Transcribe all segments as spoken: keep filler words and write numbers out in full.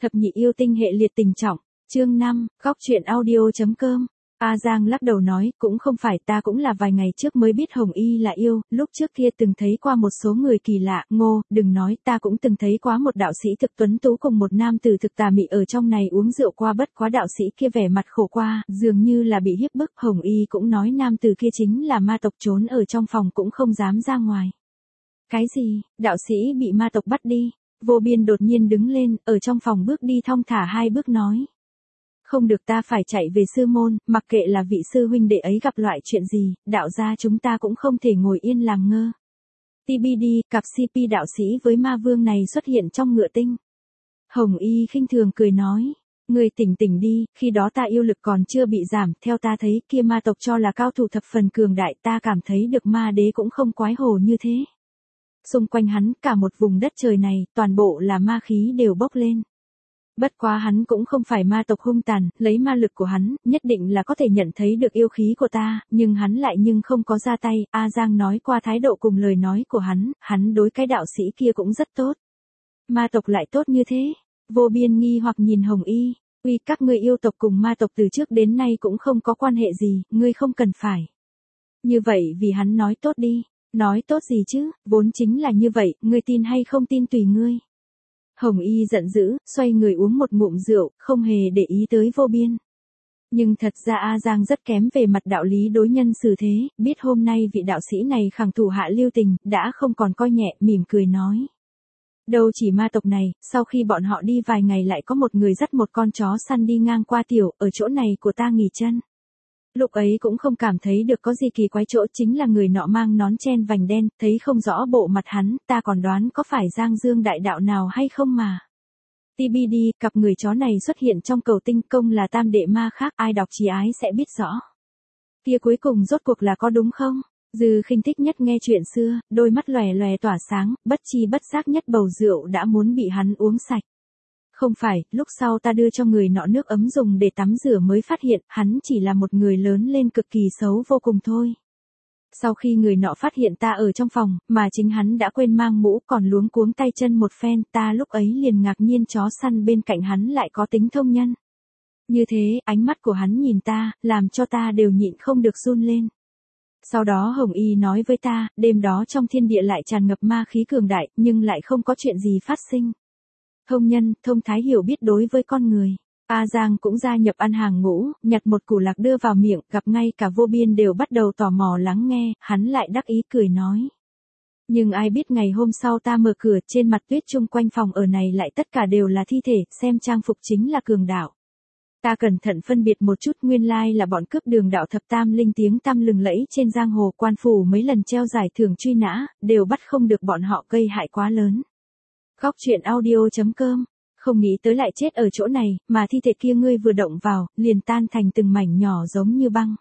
Thập nhị yêu tinh hệ liệt tình trọng, chương năm, góc truyện audio.com. A Giang lắc đầu nói, cũng không phải, ta cũng là vài ngày trước mới biết Hồng Y là yêu, lúc trước kia từng thấy qua một số người kỳ lạ, Ngô, đừng nói, ta cũng từng thấy quá một đạo sĩ thực tuấn tú cùng một nam tử thực tà mị ở trong này uống rượu qua, bất quá đạo sĩ kia vẻ mặt khổ qua, dường như là bị hiếp bức. Hồng Y cũng nói nam tử kia chính là ma tộc, trốn ở trong phòng cũng không dám ra ngoài. Cái gì, đạo sĩ bị ma tộc bắt đi? Vô Biên đột nhiên đứng lên, ở trong phòng bước đi thong thả hai bước nói. Không được, ta phải chạy về sư môn, mặc kệ là vị sư huynh đệ ấy gặp loại chuyện gì, đạo gia chúng ta cũng không thể ngồi yên làm ngơ. tê bê đê, cặp xê pê đạo sĩ với ma vương này xuất hiện trong ngựa tinh. Hồng Y khinh thường cười nói. Người tỉnh tỉnh đi, khi đó ta yêu lực còn chưa bị giảm, theo ta thấy kia ma tộc cho là cao thủ thập phần cường đại, ta cảm thấy được ma đế cũng không quái hồ như thế. Xung quanh hắn, cả một vùng đất trời này, toàn bộ là ma khí đều bốc lên. Bất quá hắn cũng không phải ma tộc hung tàn, lấy ma lực của hắn, nhất định là có thể nhận thấy được yêu khí của ta, nhưng hắn lại nhưng không có ra tay. A Giang nói qua thái độ cùng lời nói của hắn, hắn đối cái đạo sĩ kia cũng rất tốt. Ma tộc lại tốt như thế? Vô Biên nghi hoặc nhìn Hồng Y, uy, các ngươi yêu tộc cùng ma tộc từ trước đến nay cũng không có quan hệ gì, ngươi không cần phải. Như vậy vì hắn nói tốt đi. Nói tốt gì chứ, vốn chính là như vậy, ngươi tin hay không tin tùy ngươi. Hồng Y giận dữ, xoay người uống một ngụm rượu, không hề để ý tới Vô Biên. Nhưng thật ra A Giang rất kém về mặt đạo lý đối nhân xử thế, biết hôm nay vị đạo sĩ này khẳng thủ hạ lưu tình, đã không còn coi nhẹ, mỉm cười nói. Đâu chỉ ma tộc này, sau khi bọn họ đi vài ngày lại có một người dắt một con chó săn đi ngang qua tiểu, ở chỗ này của ta nghỉ chân. Lúc ấy cũng không cảm thấy được có gì kỳ quái, chỗ chính là người nọ mang nón chen vành đen, thấy không rõ bộ mặt hắn, ta còn đoán có phải Giang Dương đại đạo nào hay không mà. tê bê đê, cặp người chó này xuất hiện trong cầu tinh công là tam đệ ma khác, ai đọc chí ái sẽ biết rõ. Kia cuối cùng rốt cuộc là có đúng không? Dư Khinh thích nhất nghe chuyện xưa, đôi mắt lòe lòe tỏa sáng, bất chi bất giác nhất bầu rượu đã muốn bị hắn uống sạch. Không phải, lúc sau ta đưa cho người nọ nước ấm dùng để tắm rửa mới phát hiện, hắn chỉ là một người lớn lên cực kỳ xấu vô cùng thôi. Sau khi người nọ phát hiện ta ở trong phòng, mà chính hắn đã quên mang mũ, còn luống cuống tay chân một phen, ta lúc ấy liền ngạc nhiên chó săn bên cạnh hắn lại có tính thông nhân. Như thế, ánh mắt của hắn nhìn ta, làm cho ta đều nhịn không được run lên. Sau đó Hồng Y nói với ta, đêm đó trong thiên địa lại tràn ngập ma khí cường đại, nhưng lại không có chuyện gì phát sinh. Thông nhân, thông thái hiểu biết đối với con người. A Giang cũng gia nhập ăn hàng ngũ, nhặt một củ lạc đưa vào miệng, gặp ngay cả Vô Biên đều bắt đầu tò mò lắng nghe, hắn lại đắc ý cười nói. Nhưng ai biết ngày hôm sau ta mở cửa, trên mặt tuyết chung quanh phòng ở này lại tất cả đều là thi thể, xem trang phục chính là cường đạo. Ta cẩn thận phân biệt một chút, nguyên lai là bọn cướp đường đạo thập tam linh tiếng tăm lừng lẫy trên giang hồ, quan phủ mấy lần treo giải thưởng truy nã, đều bắt không được bọn họ, gây hại quá lớn. Góc truyện audio.com, không nghĩ tới lại chết ở chỗ này, mà thi thể kia ngươi vừa động vào, liền tan thành từng mảnh nhỏ giống như băng.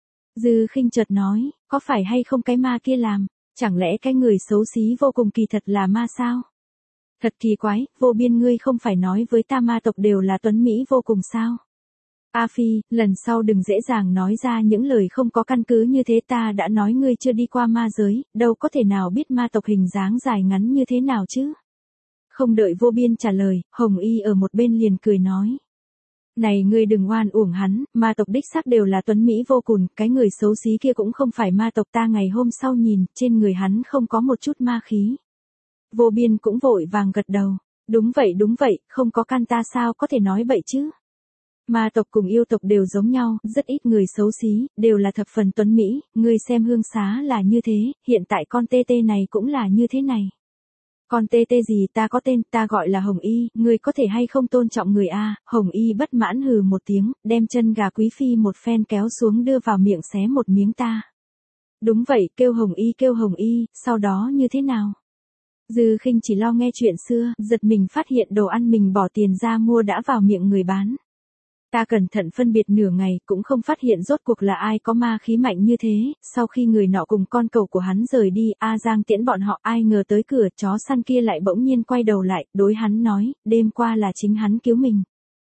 Dư Khinh chợt nói, có phải hay không cái ma kia làm, chẳng lẽ cái người xấu xí vô cùng kỳ thật là ma sao? Thật kỳ quái, Vô Biên ngươi không phải nói với ta ma tộc đều là tuấn Mỹ vô cùng sao? A Phi, lần sau đừng dễ dàng nói ra những lời không có căn cứ như thế, ta đã nói ngươi chưa đi qua ma giới, đâu có thể nào biết ma tộc hình dáng dài ngắn như thế nào chứ? Không đợi Vô Biên trả lời, Hồng Y ở một bên liền cười nói. Này ngươi đừng oan uổng hắn, ma tộc đích xác đều là tuấn Mỹ vô cùng, cái người xấu xí kia cũng không phải ma tộc, ta ngày hôm sau nhìn, trên người hắn không có một chút ma khí. Vô Biên cũng vội vàng gật đầu. Đúng vậy đúng vậy, không có căn ta sao có thể nói vậy chứ. Ma tộc cùng yêu tộc đều giống nhau, rất ít người xấu xí, đều là thập phần tuấn Mỹ, ngươi xem Hương Xá là như thế, hiện tại con tê tê này cũng là như thế này. Con tê tê gì, ta có tên, ta gọi là Hồng Y, ngươi có thể hay không tôn trọng người a? Hồng Y bất mãn hừ một tiếng, đem chân gà quý phi một phen kéo xuống đưa vào miệng xé một miếng ta. Đúng vậy, kêu Hồng Y kêu Hồng Y, sau đó như thế nào? Dư Khinh chỉ lo nghe chuyện xưa, giật mình phát hiện đồ ăn mình bỏ tiền ra mua đã vào miệng người bán. Ta cẩn thận phân biệt nửa ngày, cũng không phát hiện rốt cuộc là ai có ma khí mạnh như thế, sau khi người nọ cùng con cẩu của hắn rời đi, A Giang tiễn bọn họ, ai ngờ tới cửa, chó săn kia lại bỗng nhiên quay đầu lại, đối hắn nói, đêm qua là chính hắn cứu mình.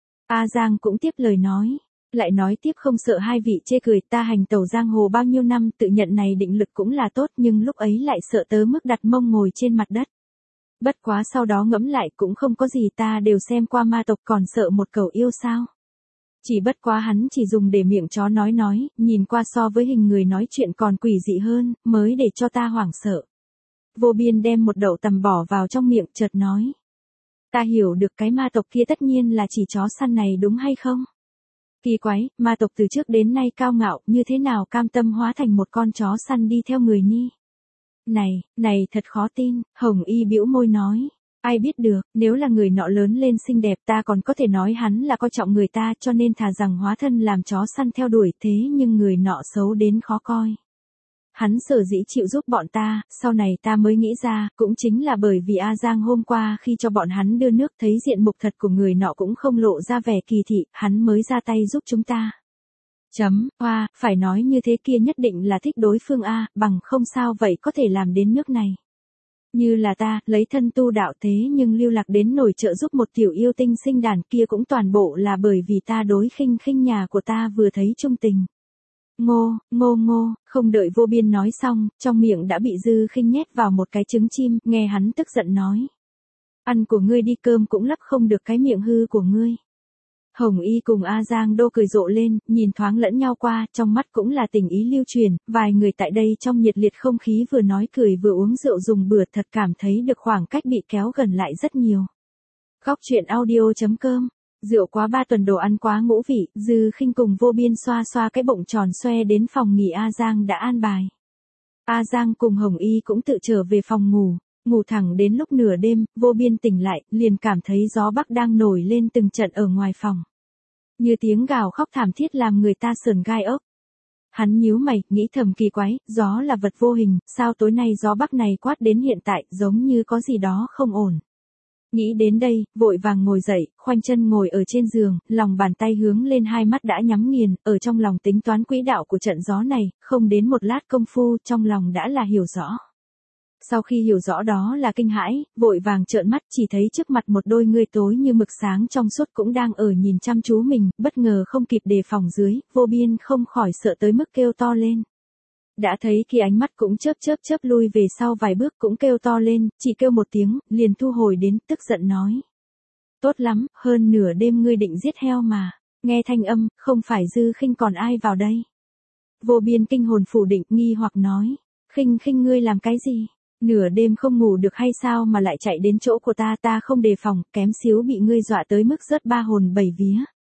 A Giang cũng tiếp lời nói, lại nói tiếp không sợ hai vị chê cười, ta hành tẩu giang hồ bao nhiêu năm, tự nhận này định lực cũng là tốt, nhưng lúc ấy lại sợ tớ mức đặt mông ngồi trên mặt đất. Bất quá sau đó ngẫm lại cũng không có gì, ta đều xem qua ma tộc còn sợ một cầu yêu sao. Chỉ bất quá hắn chỉ dùng để miệng chó nói nói, nhìn qua so với hình người nói chuyện còn quỷ dị hơn, mới để cho ta hoảng sợ. Vô Biên đem một đậu tằm bỏ vào trong miệng chợt nói. Ta hiểu được cái ma tộc kia tất nhiên là chỉ chó săn này đúng hay không? Kỳ quái, ma tộc từ trước đến nay cao ngạo, như thế nào cam tâm hóa thành một con chó săn đi theo người ni? Này, này thật khó tin, Hồng Y bĩu môi nói. Ai biết được, nếu là người nọ lớn lên xinh đẹp ta còn có thể nói hắn là coi trọng người ta cho nên thà rằng hóa thân làm chó săn theo đuổi, thế nhưng người nọ xấu đến khó coi. Hắn sở dĩ chịu giúp bọn ta, sau này ta mới nghĩ ra, cũng chính là bởi vì A Giang hôm qua khi cho bọn hắn đưa nước thấy diện mục thật của người nọ cũng không lộ ra vẻ kỳ thị, hắn mới ra tay giúp chúng ta. Chấm, hoa, phải nói như thế kia nhất định là thích đối phương A, bằng không sao vậy có thể làm đến nước này. Như là ta, lấy thân tu đạo thế nhưng lưu lạc đến nổi trợ giúp một tiểu yêu tinh sinh đàn kia cũng toàn bộ là bởi vì ta đối khinh khinh nhà của ta vừa thấy trung tình. Ngô, ngô ngô, không đợi Vô Biên nói xong, trong miệng đã bị Dư Khinh nhét vào một cái trứng chim, nghe hắn tức giận nói. Ăn của ngươi đi, cơm cũng lấp không được cái miệng hư của ngươi. Hồng Y cùng A Giang Đô cười rộ lên, nhìn thoáng lẫn nhau qua, trong mắt cũng là tình ý lưu truyền, vài người tại đây trong nhiệt liệt không khí vừa nói cười vừa uống rượu dùng bữa thật cảm thấy được khoảng cách bị kéo gần lại rất nhiều. Góc truyện audio chấm com. Rượu quá ba tuần đồ ăn quá ngũ vị, Dư Khinh cùng Vô Biên xoa xoa cái bụng tròn xoe đến phòng nghỉ A Giang đã an bài. A Giang cùng Hồng Y cũng tự trở về phòng ngủ, ngủ thẳng đến lúc nửa đêm, Vô Biên tỉnh lại, liền cảm thấy gió bắc đang nổi lên từng trận ở ngoài phòng. Như tiếng gào khóc thảm thiết làm người ta sởn gai ốc. Hắn nhíu mày, nghĩ thầm kỳ quái, gió là vật vô hình, sao tối nay gió bắc này quát đến hiện tại, giống như có gì đó không ổn. Nghĩ đến đây, vội vàng ngồi dậy, khoanh chân ngồi ở trên giường, lòng bàn tay hướng lên, hai mắt đã nhắm nghiền, ở trong lòng tính toán quỹ đạo của trận gió này, không đến một lát công phu, trong lòng đã là hiểu rõ. Sau khi hiểu rõ đó là kinh hãi, vội vàng trợn mắt, chỉ thấy trước mặt một đôi ngươi tối như mực sáng trong suốt cũng đang ở nhìn chăm chú mình, bất ngờ không kịp đề phòng dưới, Vô Biên không khỏi sợ tới mức kêu to lên. Đã thấy khi ánh mắt cũng chớp chớp chớp lui về sau vài bước cũng kêu to lên, chỉ kêu một tiếng, liền thu hồi đến, tức giận nói. Tốt lắm, hơn nửa đêm ngươi định giết heo mà, nghe thanh âm, không phải Dư Khinh còn ai vào đây. Vô Biên kinh hồn phủ định, nghi hoặc nói, Khinh Khinh ngươi làm cái gì? Nửa đêm không ngủ được hay sao mà lại chạy đến chỗ của ta, ta không đề phòng, kém xíu bị ngươi dọa tới mức rớt ba hồn bảy vía.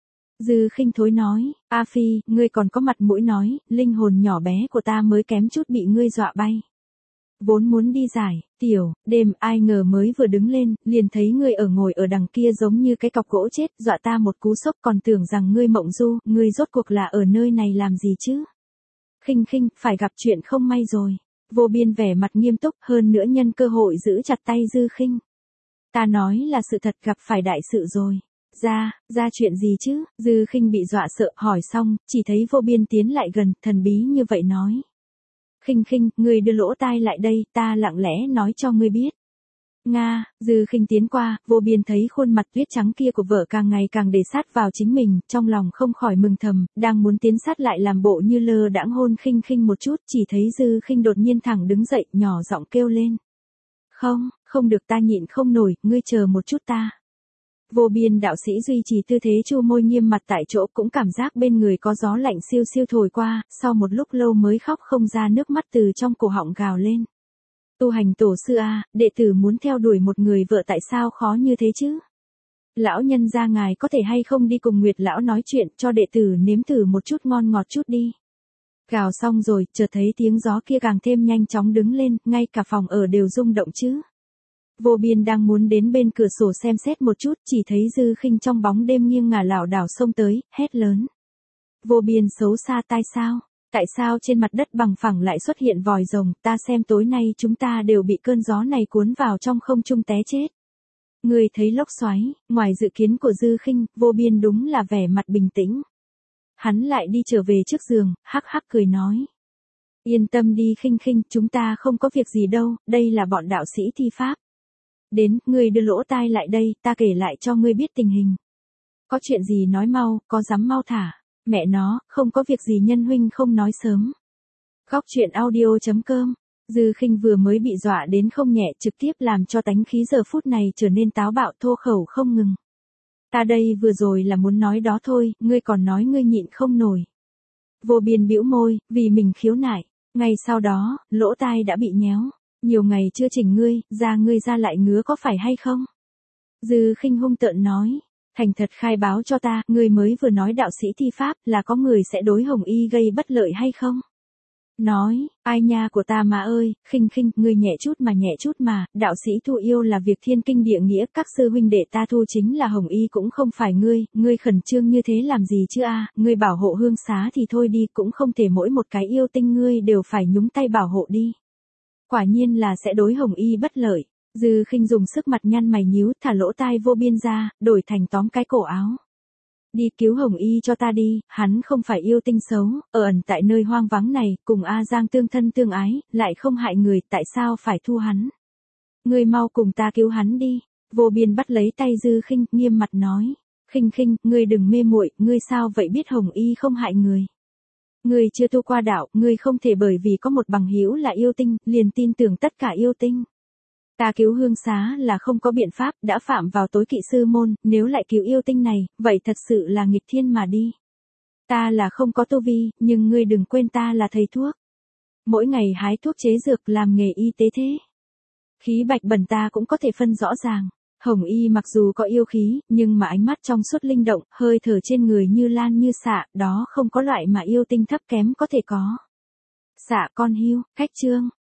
Dư Khinh thối nói, A Phi, ngươi còn có mặt mũi nói, linh hồn nhỏ bé của ta mới kém chút bị ngươi dọa bay. Vốn muốn đi giải, tiểu, đêm, ai ngờ mới vừa đứng lên, liền thấy ngươi ở ngồi ở đằng kia giống như cái cọc gỗ chết, dọa ta một cú sốc, còn tưởng rằng ngươi mộng du, ngươi rốt cuộc là ở nơi này làm gì chứ? Khinh Khinh, phải gặp chuyện không may rồi. Vô Biên vẻ mặt nghiêm túc, hơn nữa nhân cơ hội giữ chặt tay Dư Khinh. Ta nói là sự thật, gặp phải đại sự rồi. Ra, ra chuyện gì chứ? Dư Khinh bị dọa sợ, hỏi xong, chỉ thấy Vô Biên tiến lại gần, thần bí như vậy nói. Khinh Khinh, ngươi đưa lỗ tai lại đây, ta lặng lẽ nói cho ngươi biết. Nga, Dư Khinh tiến qua, Vô Biên thấy khuôn mặt tuyết trắng kia của vợ càng ngày càng để sát vào chính mình, trong lòng không khỏi mừng thầm, đang muốn tiến sát lại làm bộ như lơ đãng hôn Khinh Khinh một chút, chỉ thấy Dư Khinh đột nhiên thẳng đứng dậy, nhỏ giọng kêu lên. Không, không được, ta nhịn không nổi, ngươi chờ một chút ta. Vô Biên đạo sĩ duy trì tư thế chu môi nghiêm mặt tại chỗ, cũng cảm giác bên người có gió lạnh siêu siêu thổi qua, sau một lúc lâu mới khóc không ra nước mắt từ trong cổ họng gào lên. Tu hành tổ sư a, đệ tử muốn theo đuổi một người vợ tại sao khó như thế chứ? Lão nhân gia ngài có thể hay không đi cùng Nguyệt lão nói chuyện cho đệ tử nếm thử một chút ngon ngọt chút đi. Gào xong rồi, chợt thấy tiếng gió kia càng thêm nhanh chóng đứng lên, ngay cả phòng ở đều rung động chứ. Vô Biên đang muốn đến bên cửa sổ xem xét một chút, chỉ thấy Dư Khinh trong bóng đêm nghiêng ngả lảo đảo xông tới, hét lớn. Vô Biên xấu xa tai sao? Tại sao trên mặt đất bằng phẳng lại xuất hiện vòi rồng, ta xem tối nay chúng ta đều bị cơn gió này cuốn vào trong không trung té chết. Người thấy lốc xoáy, ngoài dự kiến của Dư Khinh, Vô Biên đúng là vẻ mặt bình tĩnh. Hắn lại đi trở về trước giường, hắc hắc cười nói. Yên tâm đi Khinh Khinh, chúng ta không có việc gì đâu, đây là bọn đạo sĩ thi pháp. Đến, ngươi đưa lỗ tai lại đây, ta kể lại cho ngươi biết tình hình. Có chuyện gì nói mau, có dám mau thả. Mẹ nó, không có việc gì nhân huynh không nói sớm. Góc truyện audio chấm com Dư Khinh vừa mới bị dọa đến không nhẹ, trực tiếp làm cho tánh khí giờ phút này trở nên táo bạo, thô khẩu không ngừng. Ta đây vừa rồi là muốn nói đó thôi, ngươi còn nói ngươi nhịn không nổi. Vô Biên bĩu môi, vì mình khiếu nại. Ngay sau đó, lỗ tai đã bị nhéo. Nhiều ngày chưa chỉnh ngươi, da ngươi ra lại ngứa có phải hay không? Dư Khinh hung tợn nói. Thành thật khai báo cho ta, ngươi mới vừa nói đạo sĩ thi pháp là có người sẽ đối Hồng Y gây bất lợi hay không? Nói, ai nha của ta mà ơi, Khinh Khinh, ngươi nhẹ chút mà nhẹ chút mà, đạo sĩ thu yêu là việc thiên kinh địa nghĩa, các sư huynh đệ ta thu chính là Hồng Y cũng không phải ngươi, ngươi khẩn trương như thế làm gì chứ a? Ngươi bảo hộ hương xá thì thôi đi, cũng không thể mỗi một cái yêu tinh ngươi đều phải nhúng tay bảo hộ đi. Quả nhiên là sẽ đối Hồng Y bất lợi. Dư Khinh dùng sức mặt nhăn mày nhíu, thả lỗ tai Vô Biên ra, đổi thành tóm cái cổ áo. Đi cứu Hồng Y cho ta đi, hắn không phải yêu tinh xấu, ở ẩn tại nơi hoang vắng này, cùng A Giang tương thân tương ái, lại không hại người, tại sao phải thu hắn? Ngươi mau cùng ta cứu hắn đi. Vô Biên bắt lấy tay Dư Khinh, nghiêm mặt nói. Khinh Khinh, ngươi đừng mê muội, ngươi sao vậy biết Hồng Y không hại người? Ngươi chưa tu qua đạo, ngươi không thể bởi vì có một bằng hữu là yêu tinh, liền tin tưởng tất cả yêu tinh. Ta cứu hương xá là không có biện pháp, đã phạm vào tối kỵ sư môn, nếu lại cứu yêu tinh này, vậy thật sự là nghịch thiên mà đi. Ta là không có tu vi, nhưng ngươi đừng quên ta là thầy thuốc. Mỗi ngày hái thuốc chế dược làm nghề y tế thế. Khí bạch bẩn ta cũng có thể phân rõ ràng. Hồng Y mặc dù có yêu khí, nhưng mà ánh mắt trong suốt linh động, hơi thở trên người như lan như xạ, đó không có loại mà yêu tinh thấp kém có thể có. Xạ con hiu, cách chương.